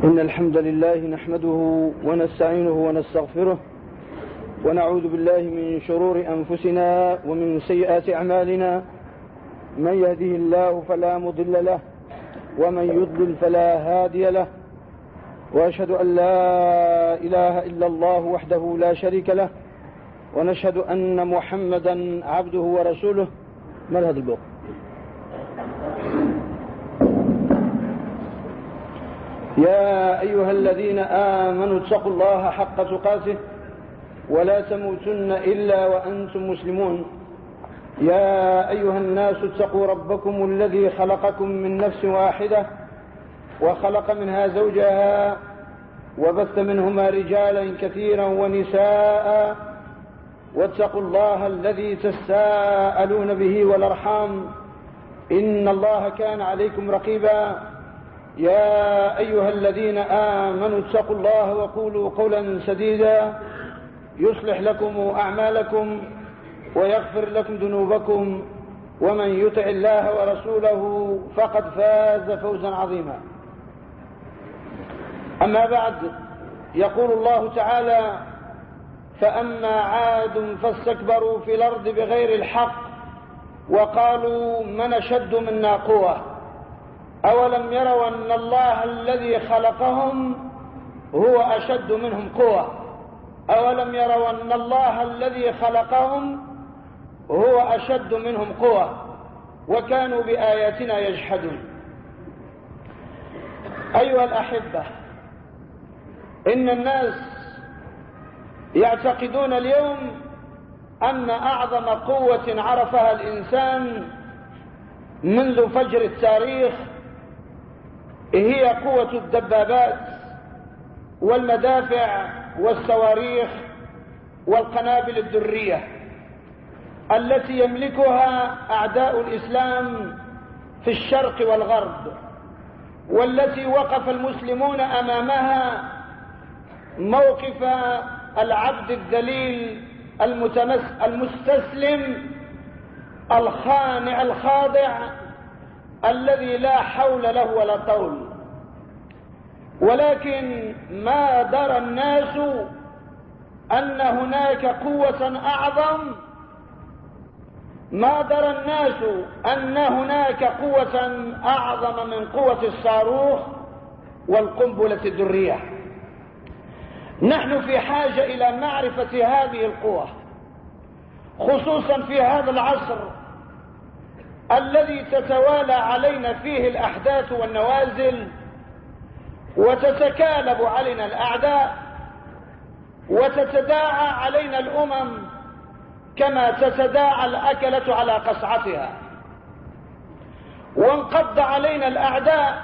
إن الحمد لله نحمده ونستعينه ونستغفره ونعوذ بالله من شرور أنفسنا ومن سيئات أعمالنا. من يهده الله فلا مضل له ومن يضلل فلا هادي له، وأشهد أن لا إله إلا الله وحده لا شريك له، ونشهد أن محمدا عبده ورسوله. ما هذا البوق؟ يا أيها الذين آمنوا اتقوا الله حق تقاته ولا تموتن إلا وأنتم مسلمون. يا أيها الناس اتقوا ربكم الذي خلقكم من نفس واحدة وخلق منها زوجها وبث منهما رجالا كثيرا ونساء، واتقوا الله الذي تساءلون به والأرحام إن الله كان عليكم رقيبا. يا أيها الذين آمنوا اتقوا الله وقولوا قولا سديدا يصلح لكم أعمالكم ويغفر لكم ذنوبكم، ومن يطع الله ورسوله فقد فاز فوزا عظيما. أما بعد، يقول الله تعالى: فأما عاد فاستكبروا في الأرض بغير الحق وقالوا من أشد منا قوة أولم يروا أن الله الذي خلقهم هو أشد منهم قوة أولم يروا أن الله الذي خلقهم هو أشد منهم قوة وكانوا بآياتنا يجحدون. أيها الأحبة، إن الناس يعتقدون اليوم أن أعظم قوة عرفها الإنسان منذ فجر التاريخ هي قوة الدبابات والمدافع والصواريخ والقنابل الذرية التي يملكها أعداء الإسلام في الشرق والغرب، والتي وقف المسلمون أمامها موقف العبد الذليل المستسلم الخانع الخاضع الذي لا حول له ولا طول. ولكن ما درى الناس أن هناك قوة أعظم، ما درى الناس أن هناك قوة أعظم من قوة الصاروخ والقنبلة الذرية. نحن في حاجة إلى معرفة هذه القوة، خصوصا في هذا العصر الذي تتوالى علينا فيه الأحداث والنوازل وتتكالب علينا الأعداء وتتداعى علينا الأمم كما تتداعى الأكلة على قصعتها، وانقض علينا الأعداء،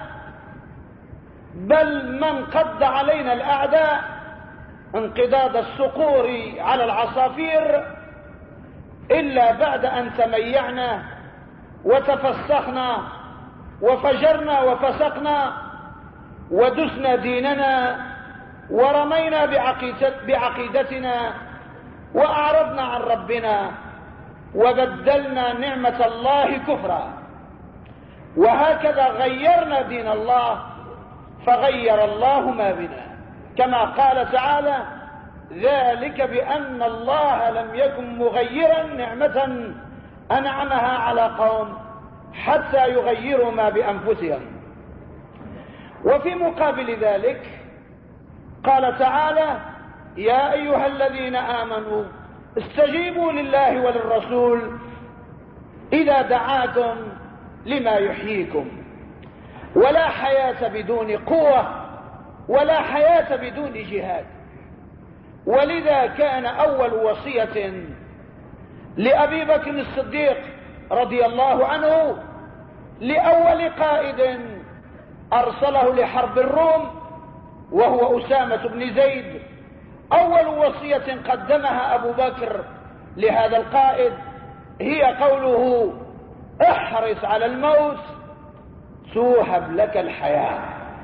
بل من قض علينا الأعداء انقضاض الصقور على العصافير إلا بعد أن تميعنا وتفسخنا وفجرنا وفسقنا ودسنا ديننا ورمينا بعقيدتنا وأعرضنا عن ربنا وبدلنا نعمة الله كفرا، وهكذا غيرنا دين الله فغير الله ما بنا، كما قال تعالى: ذلك بأن الله لم يكن مغيرا نعمة أنعمها على قوم حتى يغيروا ما بأنفسهم. وفي مقابل ذلك قال تعالى: يا أيها الذين آمنوا استجيبوا لله وللرسول إذا دعاكم لما يحييكم. ولا حياة بدون قوة ولا حياة بدون جهاد. ولذا كان أول وصية لأبي بكر الصديق رضي الله عنه لأول قائد أرسله لحرب الروم وهو أسامة بن زيد، أول وصية قدمها أبو بكر لهذا القائد هي قوله: احرص على الموت توهب لك الحياة.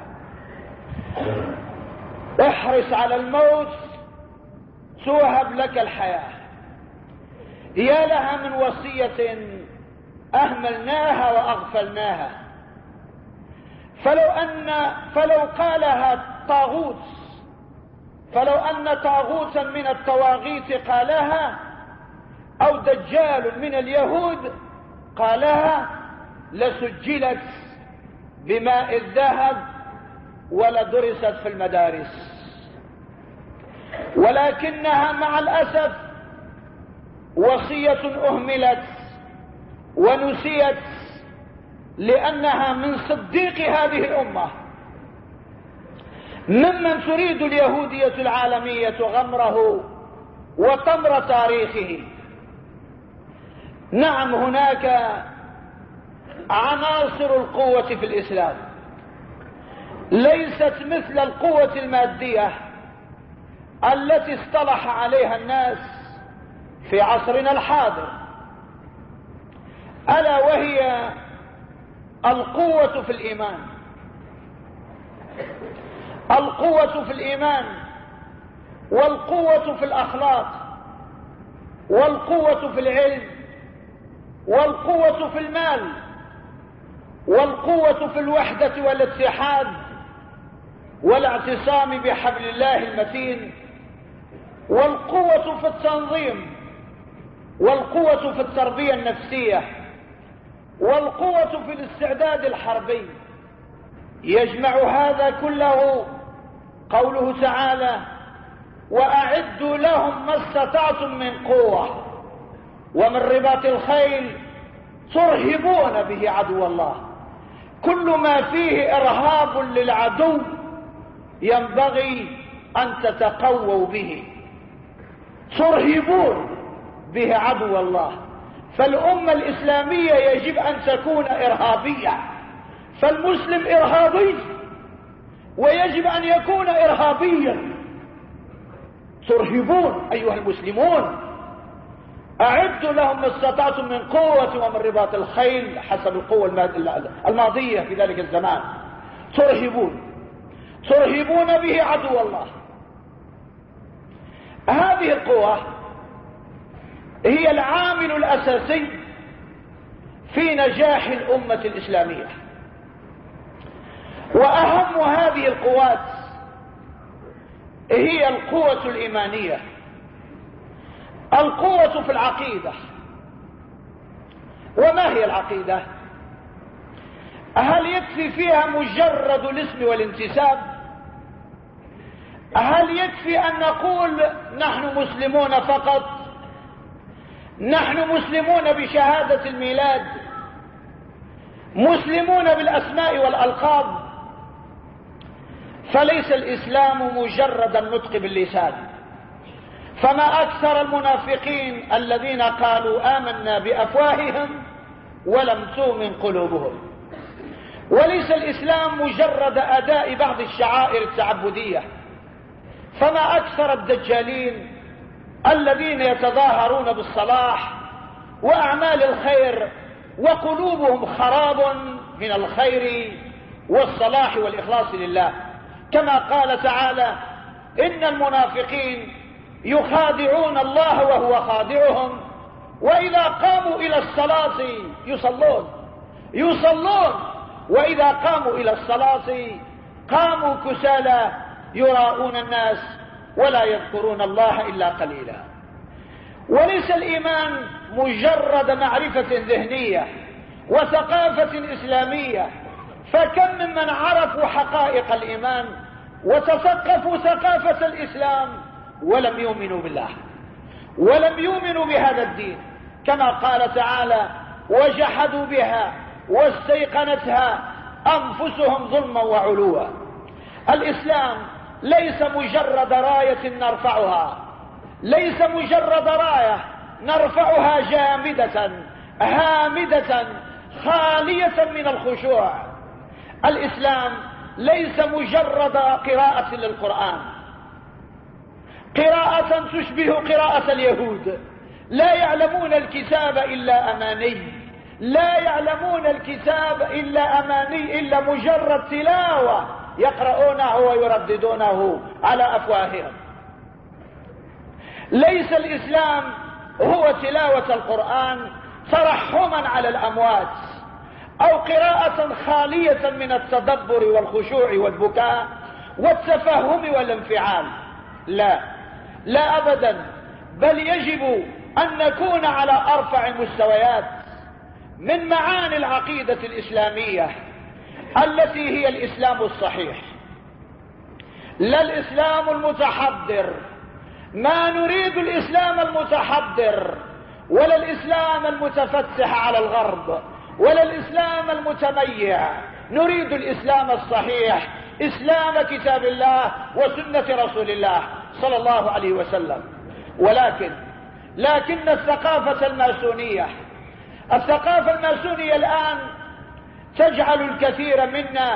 احرص على الموت توهب لك الحياة. يا لها من وصية أهملناها وأغفلناها. فلو قالها طاغوت، فلو أن طاغوتا من الطواغيت قالها أو دجال من اليهود قالها لسجلت بماء الذهب ولدرست في المدارس، ولكنها مع الأسف وصية أهملت ونسيت، لأنها من صديق هذه الأمة، ممن تريد اليهودية العالمية غمره وطمر تاريخه. نعم، هناك عناصر القوة في الإسلام ليست مثل القوة المادية التي اصطلح عليها الناس في عصرنا الحاضر، ألا وهي القوة في الإيمان. القوة في الإيمان، والقوة في الأخلاق، والقوة في العلم، والقوة في المال، والقوة في الوحدة والاتحاد والاعتصام بحبل الله المتين، والقوة في التنظيم، والقوة في التربية النفسية، والقوة في الاستعداد الحربي. يجمع هذا كله قوله تعالى: وأعدوا لهم ما استطعتم من قوة ومن رباط الخيل ترهبون به عدو الله. كل ما فيه إرهاب للعدو ينبغي أن تتقووا به، ترهبون به عدو الله. فالأمة الإسلامية يجب أن تكون إرهابية، فالمسلم إرهابي ويجب أن يكون إرهابيا. ترهبون أيها المسلمون، أعدوا لهم ما استطعتم من قوة ومن رباط الخيل، حسب القوة الماضية في ذلك الزمان. ترهبون به عدو الله. هذه القوة هي العامل الأساسي في نجاح الأمة الإسلامية، وأهم هذه القوات هي القوة الإيمانية، القوة في العقيدة. وما هي العقيدة؟ هل يكفي فيها مجرد الاسم والانتساب؟ هل يكفي أن نقول نحن مسلمون فقط؟ نحن مسلمون بشهادة الميلاد، مسلمون بالأسماء والألقاب؟ فليس الإسلام مجرد النطق باللسان. فما أكثر المنافقين الذين قالوا آمنا بأفواههم ولم تؤمن قلوبهم. وليس الإسلام مجرد أداء بعض الشعائر التعبدية. فما أكثر الدجالين الذين يتظاهرون بالصلاح وأعمال الخير وقلوبهم خراب من الخير والصلاح والإخلاص لله، كما قال تعالى: إن المنافقين يخادعون الله وهو خادعهم وإذا قاموا إلى الصلاة يصلون وإذا قاموا إلى الصلاة قاموا كسالى يراءون الناس ولا يذكرون الله إلا قليلا. وليس الإيمان مجرد معرفة ذهنية وثقافة إسلامية، فكم ممن عرفوا حقائق الإيمان وتثقفوا ثقافة الإسلام ولم يؤمنوا بالله، ولم يؤمنوا بهذا الدين، كما قال تعالى: وجحدوا بها واستيقنتها أنفسهم ظلما وعلوا. الإسلام ليس مجرد راية نرفعها، ليس مجرد راية نرفعها جامدة هامدة خالية من الخشوع. الإسلام ليس مجرد قراءة للقرآن، قراءة تشبه قراءة اليهود، لا يعلمون الكتاب إلا أماني، لا يعلمون الكتاب إلا أماني، إلا مجرد تلاوة يقرؤونه ويرددونه على أفواههم. ليس الإسلام هو تلاوة القرآن ترحما على الأموات أو قراءة خالية من التدبر والخشوع والبكاء والتفهم والانفعال. لا، لا أبدا، بل يجب أن نكون على أرفع المستويات من معاني العقيدة الإسلامية التي هي الإسلام الصحيح، لا الإسلام المتحضر. ما نريد الإسلام المتحضر، ولا الإسلام المتفتح على الغرب، ولا الإسلام المتميع. نريد الإسلام الصحيح، إسلام كتاب الله وسنة رسول الله صلى الله عليه وسلم. لكن الثقافة الماسونية الآن تجعل الكثير منا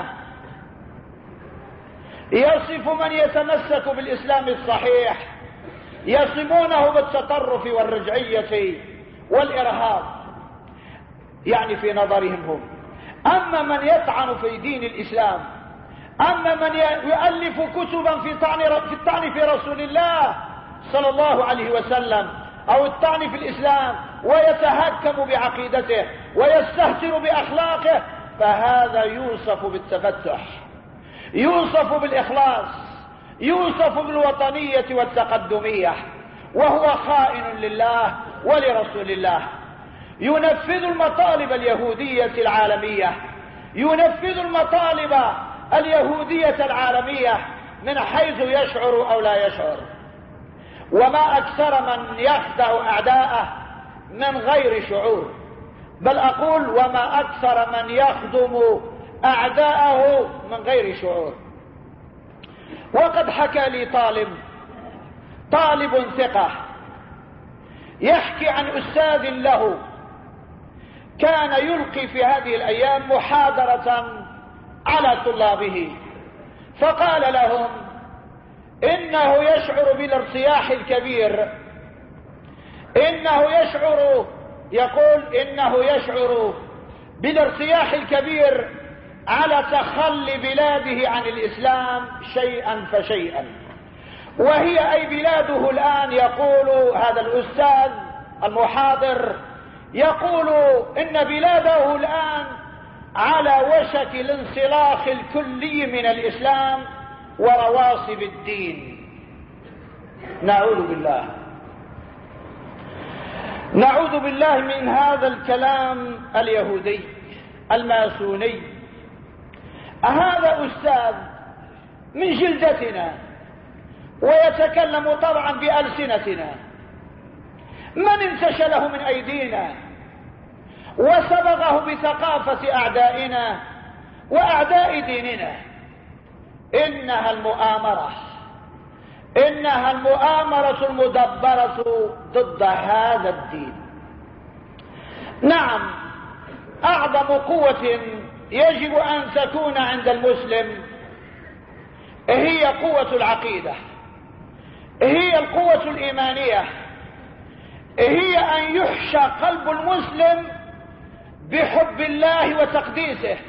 يصف من يتمسك بالإسلام الصحيح، يصفونه بالتطرف والرجعية والإرهاب، يعني في نظرهم هم. أما من يطعن في دين الإسلام، أما من يؤلف كتبا في الطعن في رسول الله صلى الله عليه وسلم أو الطعن في الإسلام ويتهكم بعقيدته ويستهتر بأخلاقه، فهذا يوصف بالتفتح، يوصف بالإخلاص، يوصف بالوطنية والتقدمية، وهو خائن لله ولرسول الله. ينفذ المطالب اليهودية العالمية، ينفذ المطالب اليهودية العالمية من حيث يشعر أو لا يشعر. وما أكثر من يخدع أعداءه من غير شعور، بل أقول وما أكثر من يخدم أعداءه من غير شعور. وقد حكى لي طالب ثقة يحكي عن أستاذ له كان يلقي في هذه الأيام محاضرة على طلابه، فقال لهم إنه يشعر بالارتياح الكبير، إنه يشعر بالارتياح الكبير على تخلي بلاده عن الإسلام شيئا فشيئا، وهي أي بلاده الآن. يقول هذا الأستاذ المحاضر، يقول إن بلاده الآن على وشك الانسلاخ الكلي من الإسلام ورواسب الدين. نعوذ بالله من هذا الكلام اليهودي الماسوني. هذا أستاذ من جلدتنا ويتكلم طبعا بألسنتنا، من انتشله من أيدينا وسبغه بثقافة أعدائنا وأعداء ديننا. إنها المؤامرة المدبرة ضد هذا الدين. نعم، أعظم قوة يجب أن تكون عند المسلم هي قوة العقيدة، هي القوة الإيمانية، هي أن يحشى قلب المسلم بحب الله وتقديسه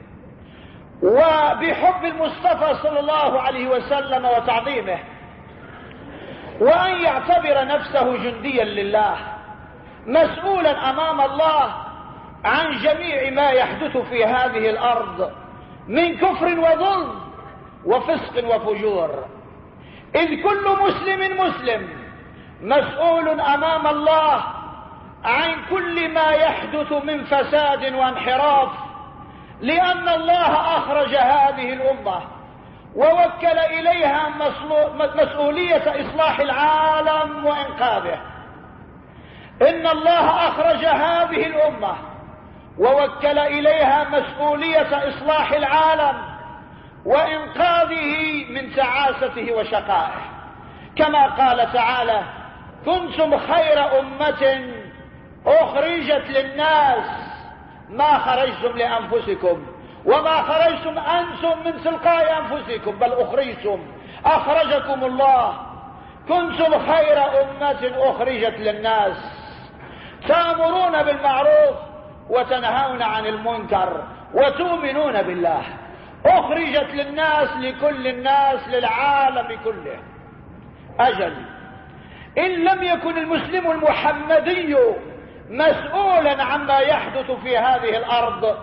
وبحب المصطفى صلى الله عليه وسلم وتعظيمه، وأن يعتبر نفسه جنديا لله مسؤولا أمام الله عن جميع ما يحدث في هذه الأرض من كفر وظلم وفسق وفجور، إذ كل مسلم مسؤول أمام الله عن كل ما يحدث من فساد وانحراف، لأن الله أخرج هذه الأمة ووكل إليها مسؤولية إصلاح العالم وإنقاذه. إن الله أخرج هذه الأمة ووكل إليها مسؤولية إصلاح العالم وإنقاذه من تعاسته وشقائه، كما قال تعالى: كنتم خير أمة أخرجت للناس ما خرجتم لأنفسكم وما خرجتم أنتم من تلقاء أنفسكم بل أخرجكم الله. كنتم خير أمة أخرجت للناس تأمرون بالمعروف وتنهون عن المنكر وتؤمنون بالله. أخرجت للناس، لكل الناس، للعالم كله. أجل إن لم يكن المسلم المحمدي مسؤولا عما يحدث في هذه الأرض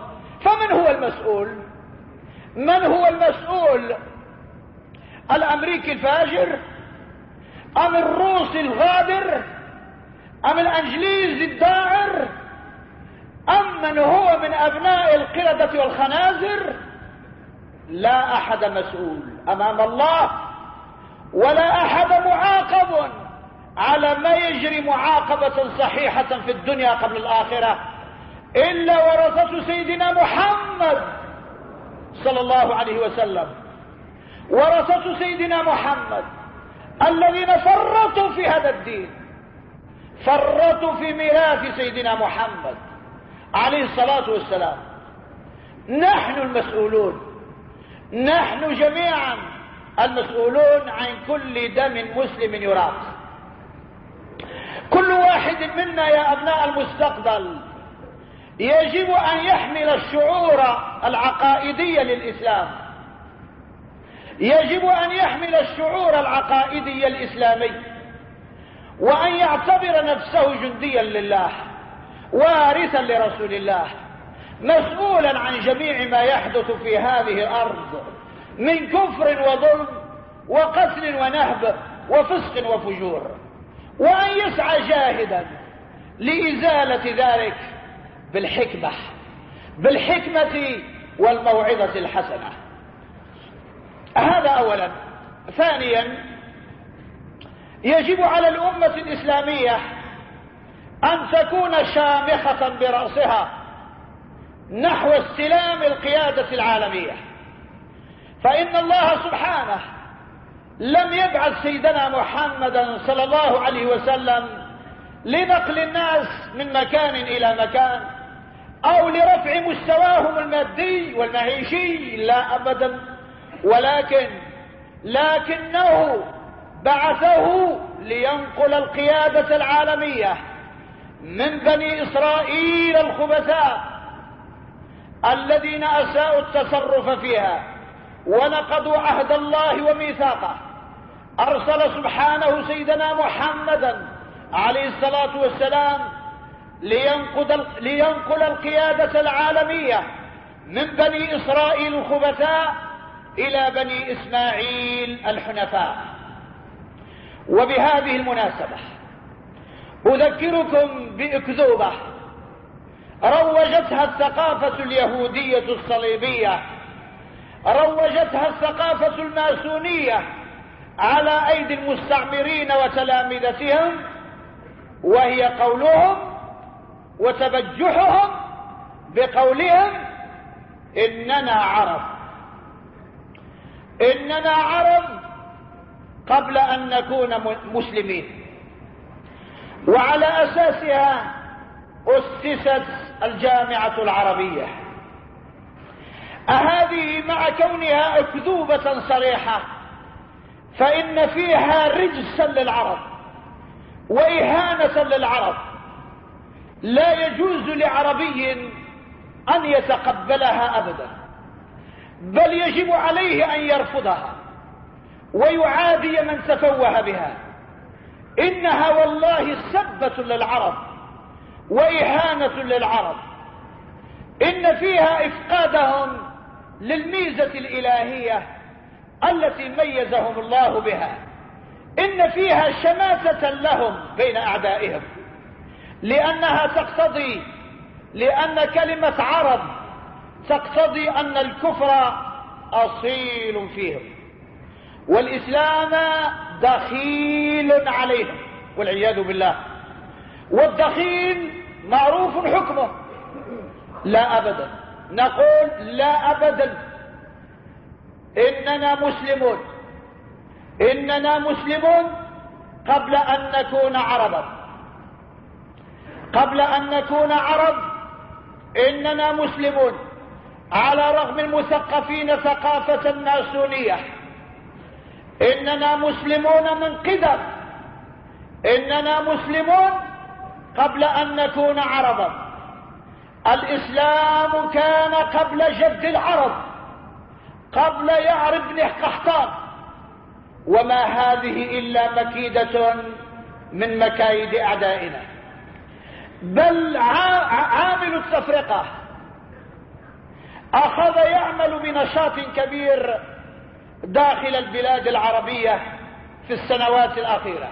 فمن هو المسؤول؟ من هو المسؤول؟ الأمريكي الفاجر أم الروسي الغادر أم الأنجليزي الداعر أم من هو من أبناء القردة والخنازر؟ لا أحد مسؤول أمام الله، ولا أحد معاقب على ما يجري معاقبة صحيحة في الدنيا قبل الآخرة إلا ورثة سيدنا محمد صلى الله عليه وسلم، ورثة سيدنا محمد الذين فرطوا في هذا الدين، فرطوا في ميراث سيدنا محمد عليه الصلاة والسلام. نحن المسؤولون، نحن جميعا المسؤولون عن كل دم مسلم يراق. كل واحد منا يا أبناء المستقبل يجب أن يحمل الشعور العقائدي للإسلام، يجب أن يحمل الشعور العقائدي الإسلامي، وأن يعتبر نفسه جنديا لله، وارثا لرسول الله، مسؤولا عن جميع ما يحدث في هذه الأرض من كفر وظلم وقتل ونهب وفسق وفجور، وأن يسعى جاهدا لإزالة ذلك بالحكمة والموعظة الحسنة. هذا أولا. ثانيا، يجب على الأمة الإسلامية أن تكون شامخة برأسها نحو استلام القيادة العالمية، فإن الله سبحانه لم يبعث سيدنا محمدا صلى الله عليه وسلم لنقل الناس من مكان إلى مكان أو لرفع مستواهم المادي والمعيشي، لا أبدا، لكنه بعثه لينقل القيادة العالمية من بني إسرائيل الخبثاء الذين أساءوا التصرف فيها ونقضوا عهد الله وميثاقه. أرسل سبحانه سيدنا محمدا عليه الصلاة والسلام لينقل القيادة العالمية من بني إسرائيل الخبثاء إلى بني إسماعيل الحنفاء. وبهذه المناسبة أذكركم بأكذوبة روجتها الثقافة اليهودية الصليبية، روجتها الثقافة الماسونية على أيدي المستعمرين وتلامذتهم، وهي قولهم وتبجحهم بقولهم إننا عرب قبل أن نكون مسلمين. وعلى أساسها أسست الجامعة العربية. هذه مع كونها أكذوبة صريحة فإن فيها رجسا للعرب وإهانة للعرب، لا يجوز لعربي أن يتقبلها أبدا، بل يجب عليه أن يرفضها ويعادي من تفوه بها. إنها والله سبة للعرب وإهانة للعرب، إن فيها إفقادهم للميزة الإلهية التي ميزهم الله بها، إن فيها شماتة لهم بين أعدائهم، لأنها تقتضي، لأن كلمة عرب تقتضي أن الكفر أصيل فيهم والإسلام دخيل عليهم والعياذ بالله. والدخيل معروف حكمه، لا أبدا، نقول لا أبدا، إننا مسلمون قبل أن نكون عربا، قبل أن نكون عرب إننا مسلمون، على رغم المثقفين ثقافة ماسونية. إننا مسلمون من قدم، إننا مسلمون قبل أن نكون عربا. الإسلام كان قبل جد العرب، قبل يعرب بن قحطان، وما هذه إلا مكيدة من مكايد أعدائنا. بل عامل التفرقة أخذ يعمل بنشاط كبير داخل البلاد العربية في السنوات الأخيرة،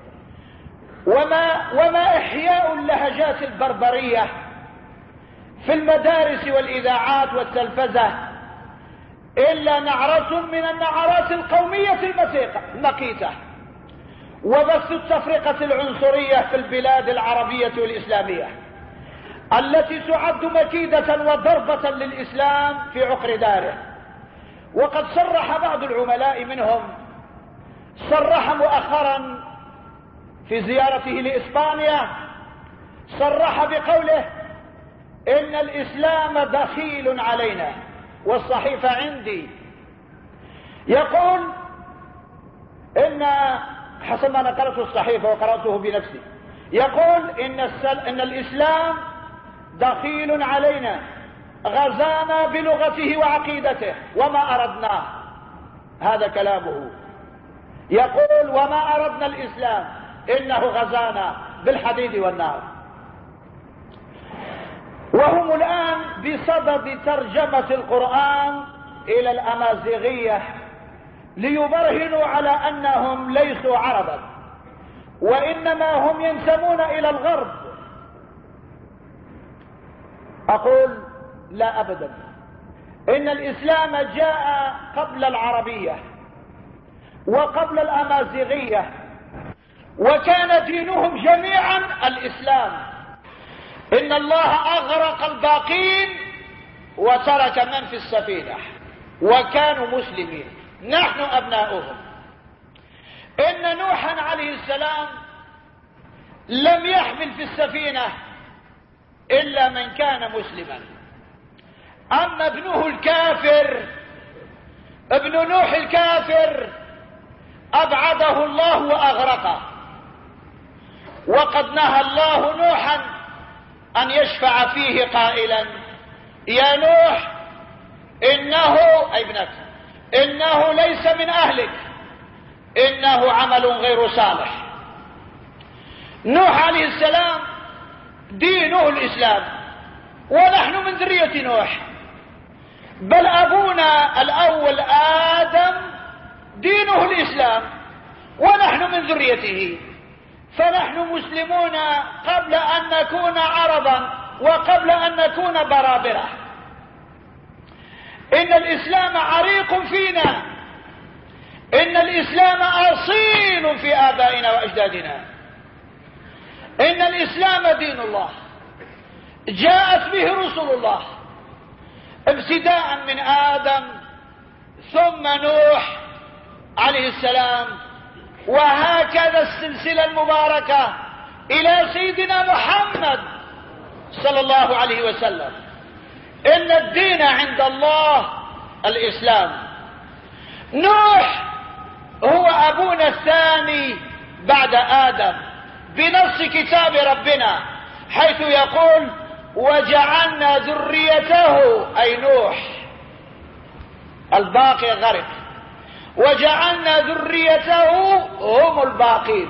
وما إحياء اللهجات البربرية في المدارس والإذاعات والتلفزة إلا نعرة من النعرات القومية المقيتة، وبث التفرقة العنصرية في البلاد العربية والإسلامية التي تعد مكيدة وضربة للإسلام في عقر داره. وقد صرح بعض العملاء منهم، صرح مؤخرا في زيارته لإسبانيا، صرح بقوله إن الإسلام دخيل علينا، والصحيفة عندي، يقول إن حسب ما نقلته الصحيفة وقرأته بنفسي، يقول إن الإسلام دخيل علينا، غزانا بلغته وعقيدته وما أردناه. هذا كلامه، يقول وما أردنا الإسلام، إنه غزانا بالحديد والنار. وهم الآن بصدد ترجمة القرآن إلى الأمازيغية ليبرهنوا على أنهم ليسوا عربا، وإنما هم ينتمون إلى الغرب. أقول لا أبدا، إن الإسلام جاء قبل العربية وقبل الأمازيغية، وكان دينهم جميعا الإسلام. إن الله أغرق الباقين وترك من في السفينة وكانوا مسلمين، نحن أبناؤهم. إن نوحا عليه السلام لم يحمل في السفينة إلا من كان مسلما، أما ابنه الكافر، ابن نوح الكافر، أبعده الله وأغرقه. وقد نهى الله نوحا أن يشفع فيه قائلا يا نوح إنه أي ابنك إنه ليس من أهلك، إنه عمل غير صالح. نوح عليه السلام دينه الإسلام، ونحن من ذرية نوح، بل أبونا الأول آدم دينه الإسلام ونحن من ذريته، فنحن مسلمون قبل أن نكون عربا وقبل أن نكون برابرة. إن الإسلام عريق فينا، إن الإسلام أصيل في آبائنا وأجدادنا. إن الإسلام دين الله جاءت به رسل الله ابتداء من آدم ثم نوح عليه السلام، وهكذا السلسلة المباركة إلى سيدنا محمد صلى الله عليه وسلم. إن الدين عند الله الإسلام. نوح هو أبونا الثاني بعد آدم بنص كتاب ربنا، حيث يقول وجعلنا ذريته أي نوح، الباقي غرق، وجعلنا ذريته هم الباقين.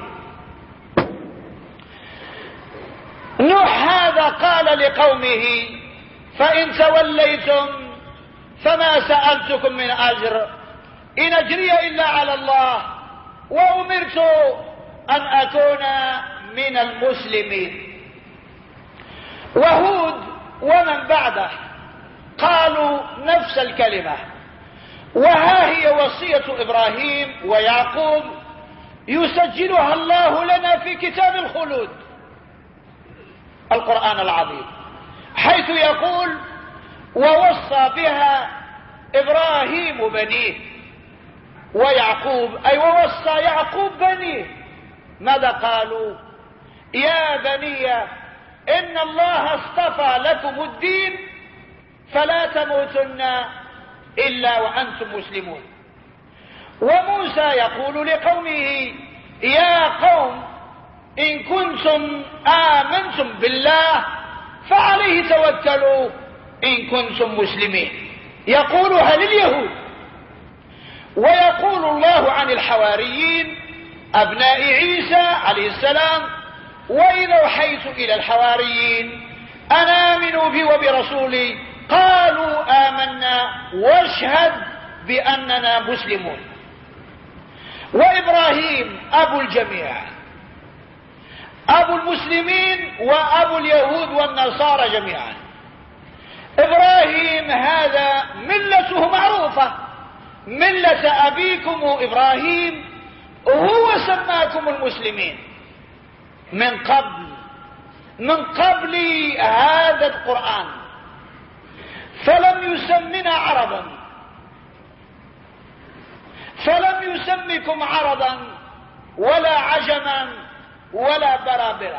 نوح هذا قال لقومه فإن توليتم فما سألتكم من أجر إن أجري إلا على الله وأمرت أن أكون من المسلمين. وهود ومن بعده قالوا نفس الكلمة، وها هي وصية إبراهيم ويعقوب يسجلها الله لنا في كتاب الخلود القرآن العظيم، حيث يقول ووصى بها إبراهيم بنيه ويعقوب، أي ووصى يعقوب بنيه. ماذا قالوا؟ يا بني إن الله اصطفى لكم الدين فلا تموتن إلا وأنتم مسلمون. وموسى يقول لقومه يا قوم إن كنتم آمنتم بالله فعليه توكلوا إن كنتم مسلمين. يقولها لليهود. ويقول الله عن الحواريين أبناء عيسى عليه السلام وإذا أوحيت إلى الحواريين أن آمنوا بي وبرسولي قالوا آمنا واشهد بأننا مسلمون. وإبراهيم أبو الجميع، أبو المسلمين وأبو اليهود والنصارى جميعا. إبراهيم هذا ملته معروفة، ملة أبيكم إبراهيم، وهو سماكم المسلمين من قبل هذا القرآن، فلم يسمنا عربا، فلم يسمكم عربا ولا عجما ولا برابرة،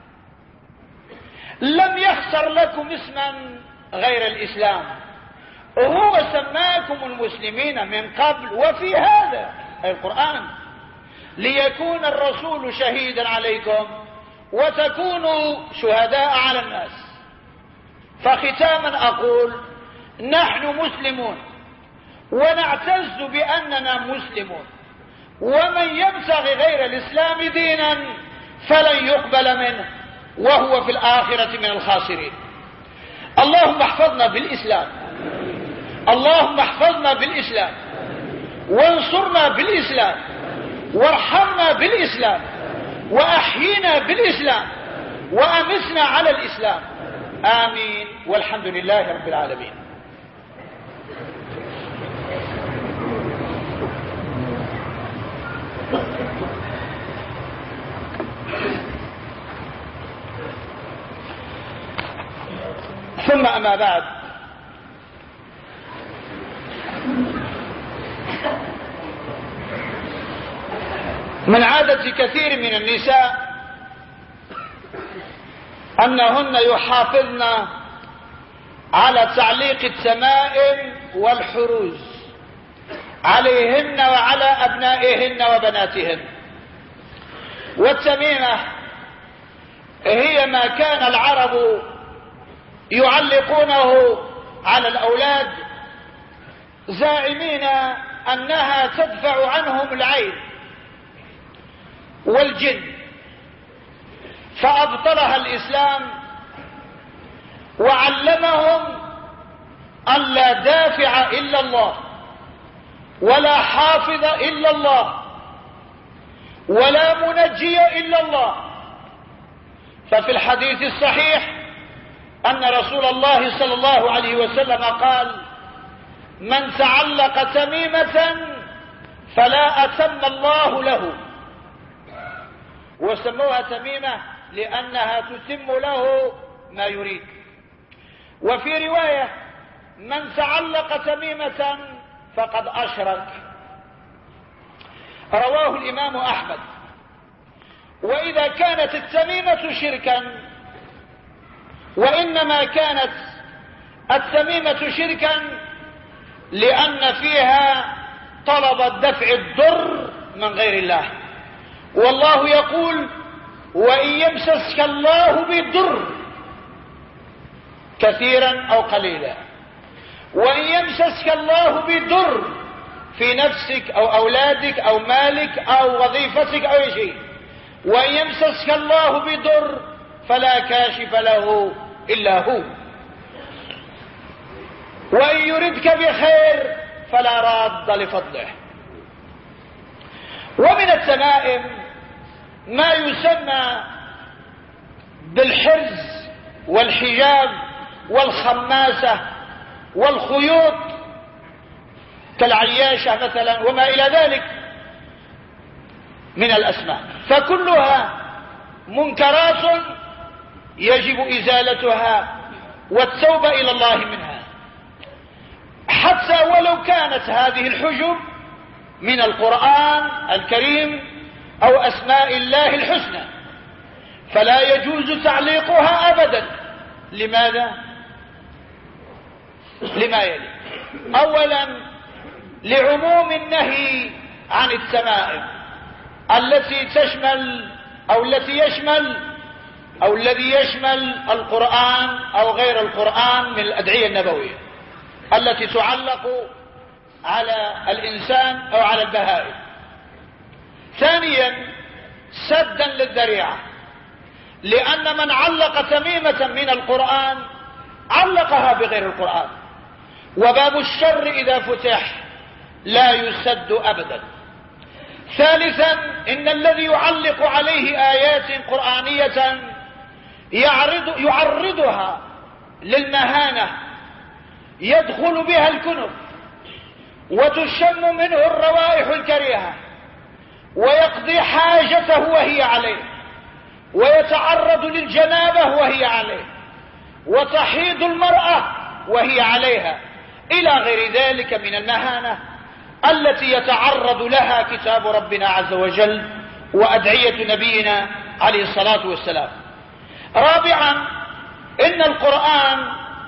لم يخسر لكم اسما غير الإسلام، وهو سماكم المسلمين من قبل وفي هذا القرآن، ليكون الرسول شهيدا عليكم وتكونوا شهداء على الناس. فختاما أقول نحن مسلمون ونعتز بأننا مسلمون، ومن يبتغي غير الإسلام دينا فلن يقبل منه وهو في الآخرة من الخاسرين. اللهم احفظنا بالإسلام، اللهم احفظنا بالإسلام، وانصرنا بالإسلام، وارحمنا بالإسلام، وأحينا بالإسلام، وأمسنا على الإسلام. آمين والحمد لله رب العالمين. ثم أما بعد، من عادة كثير من النساء أنهن يحافظن على تعليق التمائم والحروز عليهن وعلى أبنائهن وبناتهن. والتميمة هي ما كان العرب يعلقونه على الأولاد زاعمين أنها تدفع عنهم العين والجن، فأبطلها الإسلام وعلمهم أن لا دافع إلا الله، ولا حافظ إلا الله، ولا منجي إلا الله. ففي الحديث الصحيح أن رسول الله صلى الله عليه وسلم قال: من تعلق تميمة فلا أتم الله له. وسموها تميمة لأنها تتم له ما يريد. وفي رواية: من تعلق تميمة فقد أشرك. رواه الإمام أحمد. وإذا كانت التميمة شركا، وإنما كانت التميمة شركا لأن فيها طلب دفع الضر من غير الله، والله يقول: وإن يمسسك الله بالضر كثيرا أو قليلا، وإن يمسسك الله بالضر في نفسك أو أولادك أو مالك أو وظيفتك أو أي شيء، وإن يمسسك الله بضر فلا كاشف له إلا هو، وإن يردك بخير فلا راد لفضله. ومن التمائم ما يسمى بالحرز والحجاب والخماسة والخيوط كالعياشة مثلا وما إلى ذلك من الأسماء، فكلها منكرات يجب إزالتها والتوبة إلى الله منها، حتى ولو كانت هذه الحجب من القرآن الكريم أو أسماء الله الحسنى، فلا يجوز تعليقها أبدا. لماذا؟ لما يلي: أولا لعموم النهي عن التمائم التي تشمل أو التي يشمل أو الذي يشمل القرآن أو غير القرآن من الأدعية النبوية التي تعلق على الإنسان أو على البهائم. ثانيا سدا للذريعة، لأن من علق تميمة من القرآن علقها بغير القرآن. وباب الشر إذا فتح لا يسد أبدا. ثالثا، إن الذي يعلق عليه آيات قرآنية يعرضها للمهانة، يدخل بها الكنف وتشم منه الروائح الكريهة، ويقضي حاجته وهي عليه، ويتعرض للجنابة وهي عليه، وتحيض المرأة وهي عليها، إلى غير ذلك من المهانة التي يتعرض لها كتاب ربنا عز وجل وأدعية نبينا عليه الصلاة والسلام. رابعا، إن القرآن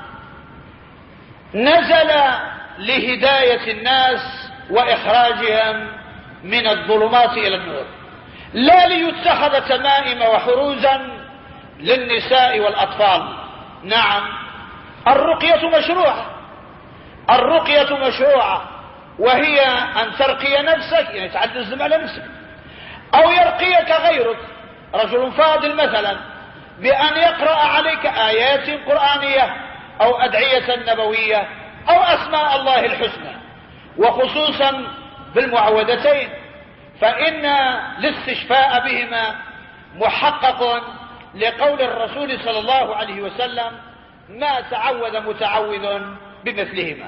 نزل لهداية الناس وإخراجهم من الظلمات إلى النور، لا ليتخذ تمائم وحروزا للنساء والأطفال. نعم، الرقية مشروعة، الرقية مشروعة، وهي أن ترقي نفسك، يعني تعد الزم على نفسك، أو يرقيك غيرك، رجل فاضل مثلا، بأن يقرأ عليك آيات قرآنية أو أدعية نبوية أو أسماء الله الحسنى، وخصوصا بالمعوذتين، فإن الاستشفاء بهما محقق لقول الرسول صلى الله عليه وسلم: ما تعوذ متعوذ بمثلهما.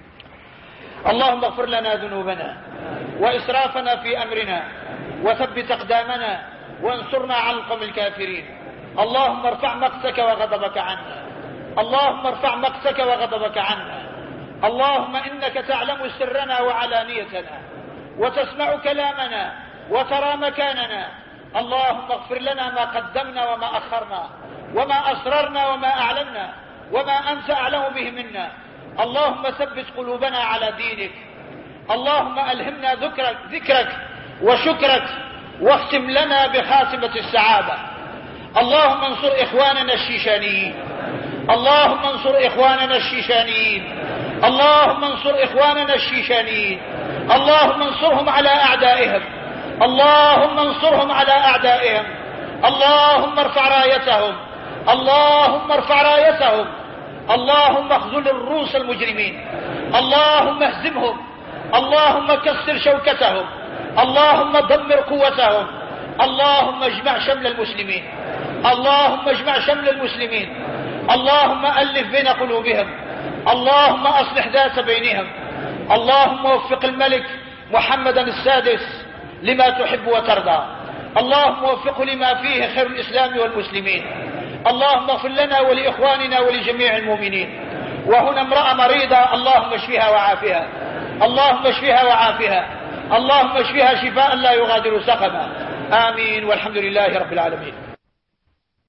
اللهم اغفر لنا ذنوبنا وإسرافنا في أمرنا وثبت أقدامنا وانصرنا على القوم الكافرين. اللهم ارفع مقتك وغضبك عنا، اللهم ارفع مقتك وغضبك عنا. اللهم إنك تعلم سرنا وعلانيتنا، وتسمع كلامنا، وترى مكاننا. اللهم اغفر لنا ما قدمنا وما أخرنا، وما أسررنا وما أعلنا، وما أنت أعلم به منا. اللهم ثبت قلوبنا على دينك. اللهم ألهمنا ذكرك وشكرك، واختم لنا بخاتمة السعادة. اللهم انصر إخواننا الشيشانيين، اللهم انصر إخواننا الشيشانيين، اللهم انصر إخواننا الشيشانيين. اللهم انصرهم على أعدائهم، اللهم انصرهم على أعدائهم. اللهم ارفع رايتهم، اللهم ارفع رايتهم. اللهم اخذل الروس المجرمين، اللهم اهزمهم، اللهم كسر شوكتهم، اللهم دمر قوتهم. اللهم اجمع شمل المسلمين، اللهم اجمع شمل المسلمين. اللهم ألف بين قلوبهم، اللهم أصلح ذات بينهم. اللهم وفق الملك محمدا السادس لما تحب وترضى، اللهم وفقه لما فيه خير الإسلام والمسلمين. اللهم اغفر لنا ولإخواننا ولجميع المؤمنين. وهنا امرأة مريضة، اللهم اشفها وعافها، اللهم اشفها وعافها، اللهم اشفها شفاء لا يغادر سقما. آمين، والحمد لله رب العالمين.